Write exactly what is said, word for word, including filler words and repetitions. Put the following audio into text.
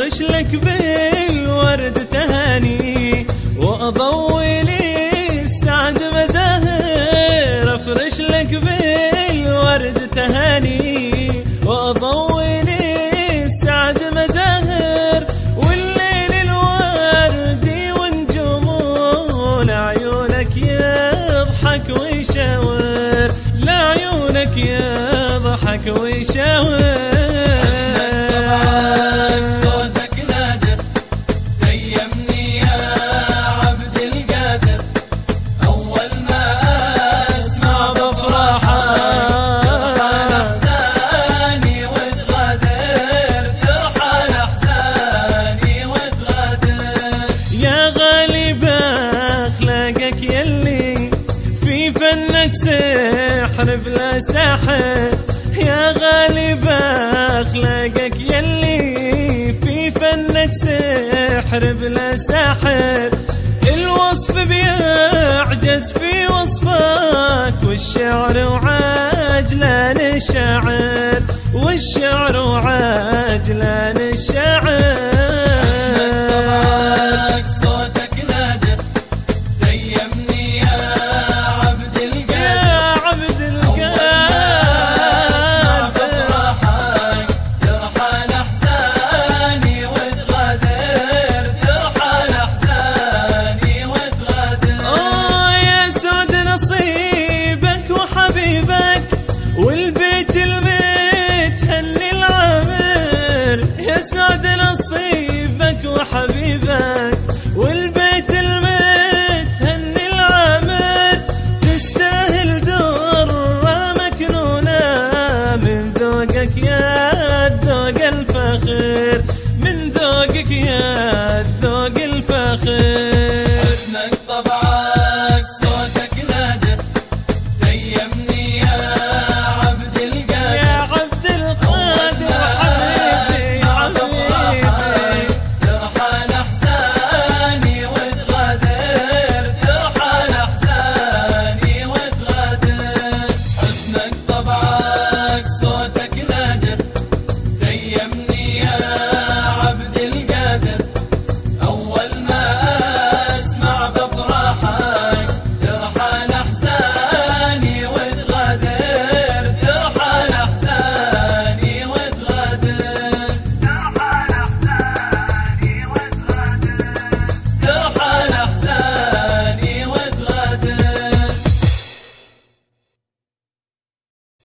افرش لك بالورد تهاني واضوي لي السعد مزاهر، افرش لك بالورد تهاني واضوي لي السعد مزاهر، والليل الوردي ونجومه لعيونك يضحك ويشاور، لعيونك يضحك ويشاور. فنك سحر بلا ساحر يا غالب اخلاقك يلي في فنك سحر بلا ساحر، الوصف بيعجز في وصفك والشعر وعجلان الشاعر، والشعر وعجلان الشاعر. والبيت البيت هني العامر يا سعد نصيب